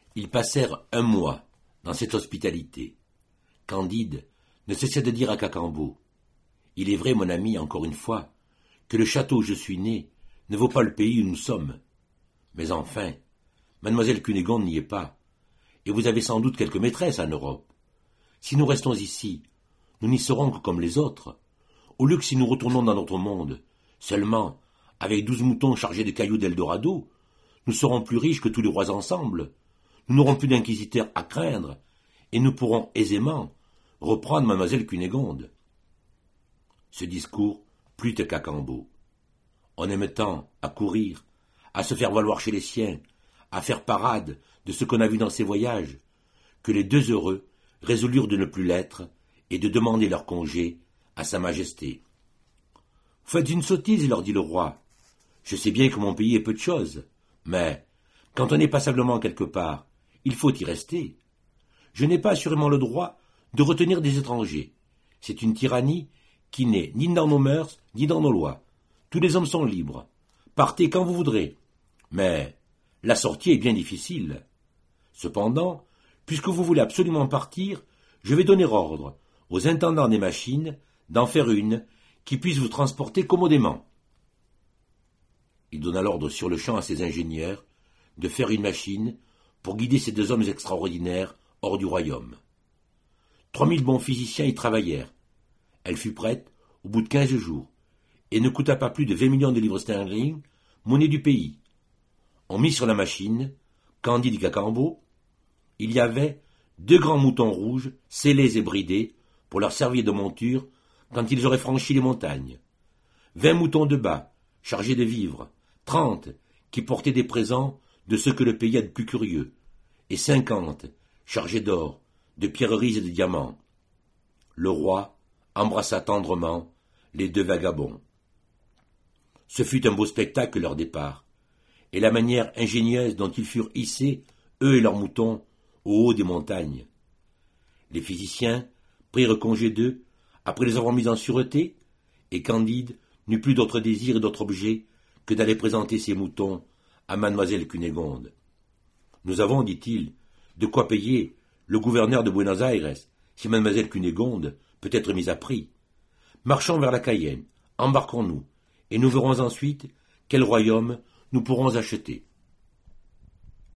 Ils passèrent un mois dans cette hospitalité. Candide ne cessait de dire à Cacambo: « Il est vrai, mon ami, encore une fois, que le château où je suis né ne vaut pas le pays où nous sommes. Mais enfin, mademoiselle Cunégonde n'y est pas, et vous avez sans doute quelques maîtresses en Europe. Si nous restons ici, nous n'y serons que comme les autres, au lieu que si nous retournons dans notre monde, seulement, avec 12 moutons chargés de cailloux d'Eldorado, nous serons plus riches que tous les rois ensemble, nous n'aurons plus d'inquisiteurs à craindre, et nous pourrons aisément reprendre mademoiselle Cunégonde. » Ce discours plut à Cacambo. On aime tant à courir, à se faire valoir chez les siens, à faire parade de ce qu'on a vu dans ses voyages, que les deux heureux résolurent de ne plus l'être et de demander leur congé à sa majesté. « Vous faites une sottise, leur dit le roi. Je sais bien que mon pays est peu de choses, mais quand on est passablement quelque part, il faut y rester. Je n'ai pas assurément le droit de retenir des étrangers. C'est une tyrannie qui n'est ni dans nos mœurs, ni dans nos lois. Tous les hommes sont libres. Partez quand vous voudrez. Mais la sortie est bien difficile. Cependant, puisque vous voulez absolument partir, je vais donner ordre aux intendants des machines d'en faire une qui puisse vous transporter commodément. » Il donna l'ordre sur-le-champ à ses ingénieurs de faire une machine pour guider ces deux hommes extraordinaires hors du royaume. 3000 bons physiciens y travaillèrent. Elle fut prête au bout de 15 jours, et ne coûta pas plus de 20 millions de livres sterling, monnaie du pays. On mit sur la machine Candide et Cacambo. Il y avait 2 grands moutons rouges, scellés et bridés, pour leur servir de monture quand ils auraient franchi les montagnes. 20 moutons de bas, chargés de vivres, 30 qui portaient des présents de ce que le pays a de plus curieux, et 50 chargés d'or, de pierreries et de diamants. Le roi embrassa tendrement les 2 vagabonds. Ce fut un beau spectacle leur départ, et la manière ingénieuse dont ils furent hissés, eux et leurs moutons, au haut des montagnes. Les physiciens prirent congé d'eux après les avoir mis en sûreté, et Candide n'eut plus d'autre désir et d'autre objet que d'aller présenter ses moutons à mademoiselle Cunégonde. « Nous avons, dit-il, de quoi payer le gouverneur de Buenos Aires si mademoiselle Cunégonde peut être mise à prix. Marchons vers la Cayenne, embarquons-nous, et nous verrons ensuite quel royaume nous pourrons acheter. »